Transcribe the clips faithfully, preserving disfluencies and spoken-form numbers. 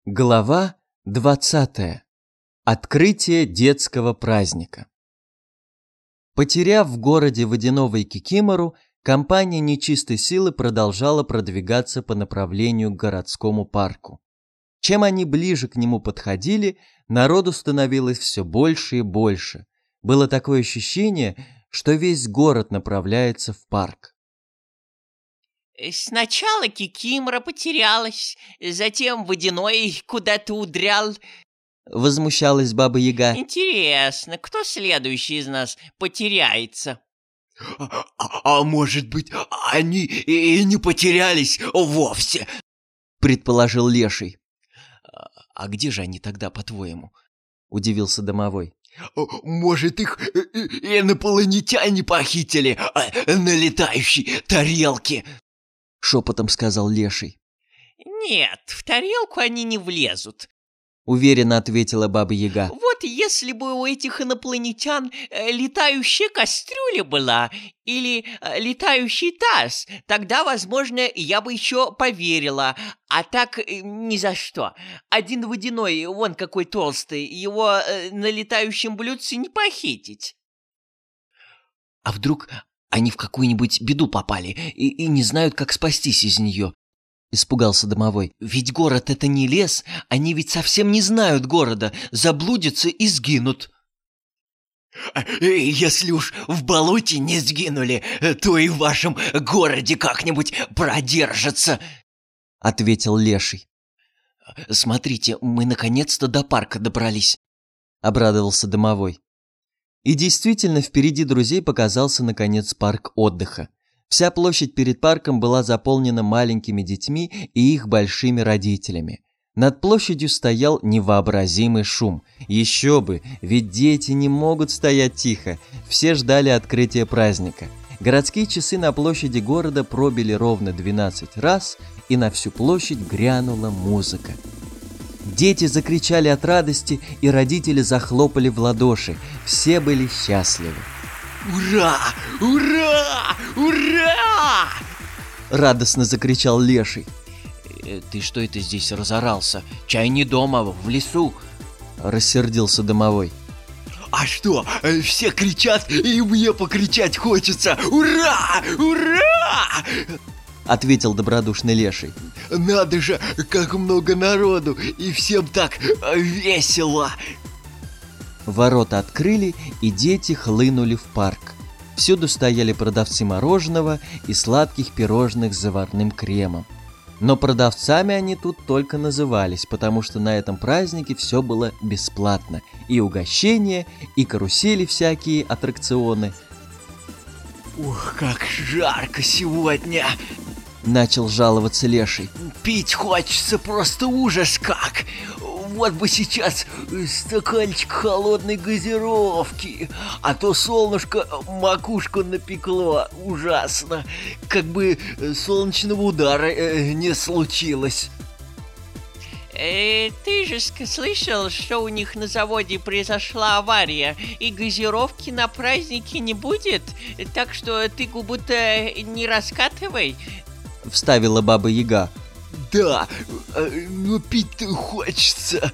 Глава двадцатая. Открытие детского праздника. Потеряв в городе водяного кикимору, компания нечистой силы продолжала продвигаться по направлению к городскому парку. Чем они ближе к нему подходили, народу становилось все больше и больше. Было такое ощущение, что весь город направляется в парк. Сначала кикимора потерялась, затем водяной куда-то удрял. Возмущалась Баба-Яга. Интересно, кто следующий из нас потеряется? А, а может быть, они и не потерялись вовсе? Предположил Леший. А где же они тогда, по-твоему? Удивился Домовой. Может, их инопланетяне похитили на летающей тарелке? Шепотом сказал Леший. Нет, в тарелку они не влезут. Уверенно ответила Баба-Яга. Вот если бы у этих инопланетян летающая кастрюля была или летающий таз, тогда, возможно, я бы еще поверила. А так ни за что. Один водяной, вон какой толстый, его на летающем блюдце не похитить. А вдруг они в какую-нибудь беду попали и, и не знают, как спастись из нее? Испугался Домовой. Ведь город — это не лес, они ведь совсем не знают города, заблудятся и сгинут. Если уж в болоте не сгинули, то и в вашем городе как-нибудь продержатся, ответил Леший. Смотрите, мы наконец-то до парка добрались, обрадовался Домовой. И действительно, впереди друзей показался, наконец, парк отдыха. Вся площадь перед парком была заполнена маленькими детьми и их большими родителями. Над площадью стоял невообразимый шум. Еще бы, ведь дети не могут стоять тихо. Все ждали открытия праздника. Городские часы на площади города пробили ровно двенадцать раз, и на всю площадь грянула музыка. Дети закричали от радости, и родители захлопали в ладоши. Все были счастливы. «Ура! Ура! Ура!» Радостно закричал Леший. «Ты что это здесь разорался? Чай не дома, в лесу!» Рассердился Домовой. «А что, все кричат, и мне покричать хочется! Ура! Ура!» Ответил добродушный Леший. «Надо же, как много народу, и всем так весело!» Ворота открыли, и дети хлынули в парк. Всюду стояли продавцы мороженого и сладких пирожных с заварным кремом. Но продавцами они тут только назывались, потому что на этом празднике все было бесплатно. И угощения, и карусели всякие, аттракционы. «Ух, как жарко сегодня!» Начал жаловаться Леший. «Пить хочется просто ужас как! Вот бы сейчас стаканчик холодной газировки, а то солнышко макушку напекло ужасно, как бы солнечного удара не случилось». Э, ты же слышал, что у них на заводе произошла авария, и газировки на празднике не будет, так что ты губу-то не раскатывай. Вставила Баба-Яга. «Да, но пить-то хочется!»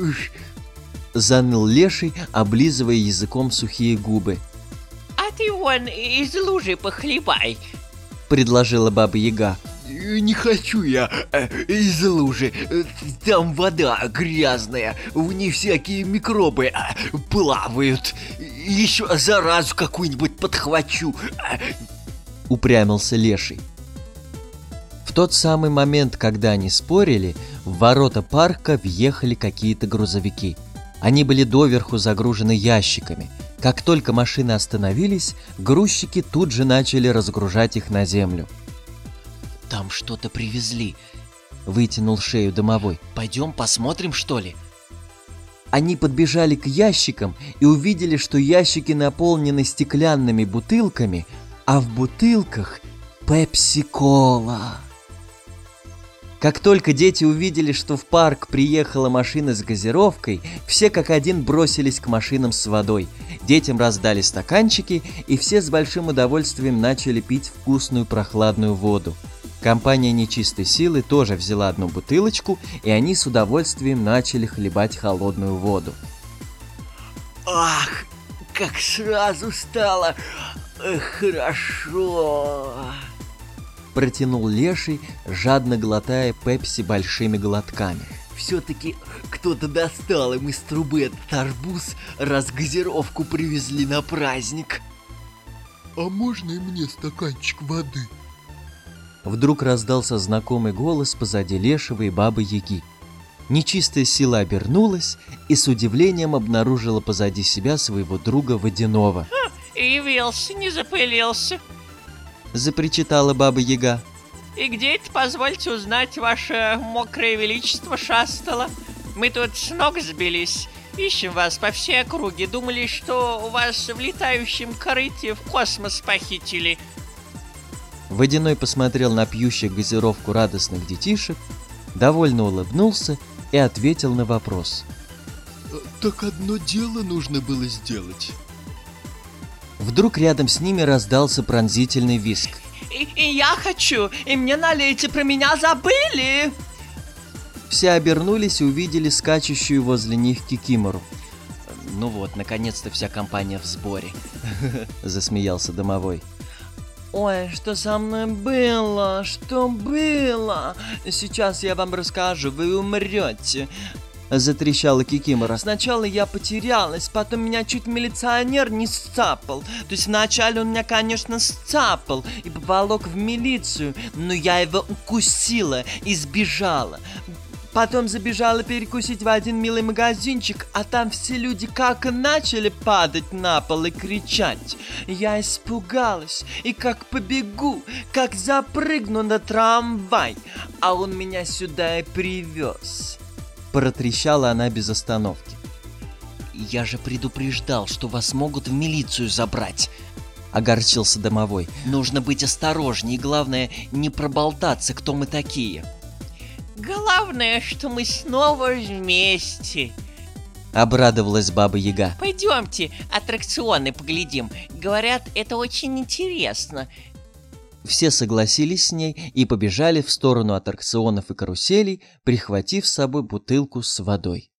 Заныл Леший, облизывая языком сухие губы. «А ты вон из лужи похлебай!» Предложила Баба-Яга. «Не хочу я из лужи, там вода грязная, в ней всякие микробы плавают, еще заразу какую-нибудь подхвачу!» Упрямился Леший. В тот самый момент, когда они спорили, в ворота парка въехали какие-то грузовики. Они были доверху загружены ящиками. Как только машины остановились, грузчики тут же начали разгружать их на землю. «Там что-то привезли», — вытянул шею Домовой. «Пойдем посмотрим, что ли?» Они подбежали к ящикам и увидели, что ящики наполнены стеклянными бутылками, а в бутылках пепси-кола. Как только дети увидели, что в парк приехала машина с газировкой, все как один бросились к машинам с водой. Детям раздали стаканчики, и все с большим удовольствием начали пить вкусную прохладную воду. Компания нечистой силы тоже взяла одну бутылочку, и они с удовольствием начали хлебать холодную воду. Ах, как сразу стало э, хорошо. Протянул Леший, жадно глотая пепси большими глотками. Все-таки кто-то достал им из трубы этот арбуз, раз газировку привезли на праздник. А можно и мне стаканчик воды? Вдруг раздался знакомый голос позади Лешего и Бабы-Яги. Нечистая сила обернулась и с удивлением обнаружила позади себя своего друга Водяного. Явился, не запылился. Запричитала Баба-Яга. И где это, позвольте узнать, ваше мокрое величество шастало? Мы тут с ног сбились, ищем вас по всей округе, думали, что вас в летающем корыте в космос похитили. Водяной посмотрел на пьющих газировку радостных детишек, довольно улыбнулся и ответил на вопрос. Так одно дело нужно было сделать. Вдруг рядом с ними раздался пронзительный визг. И, и я хочу, и мне налейте, про меня забыли. Все обернулись и увидели скачущую возле них Кикимору. Ну вот, наконец-то вся компания в сборе. Засмеялся домовой. Ой, что со мной было? Что было? Сейчас я вам расскажу, вы умрете. Затрещала Кикимора. Сначала я потерялась, потом меня чуть милиционер не сцапал. То есть вначале он меня, конечно, сцапал и поволок в милицию, но я его укусила и сбежала. Потом забежала перекусить в один милый магазинчик, а там все люди как начали падать на пол и кричать. Я испугалась, и как побегу, как запрыгну на трамвай, а он меня сюда и привез. Протрещала она без остановки. Я же предупреждал, что вас могут в милицию забрать. Огорчился домовой. Нужно быть осторожнее и, главное, не проболтаться, кто мы такие. Главное, что мы снова вместе. Обрадовалась Баба-Яга. Пойдемте, аттракционы поглядим. Говорят, это очень интересно. Все согласились с ней и побежали в сторону аттракционов и каруселей, прихватив с собой бутылку с водой.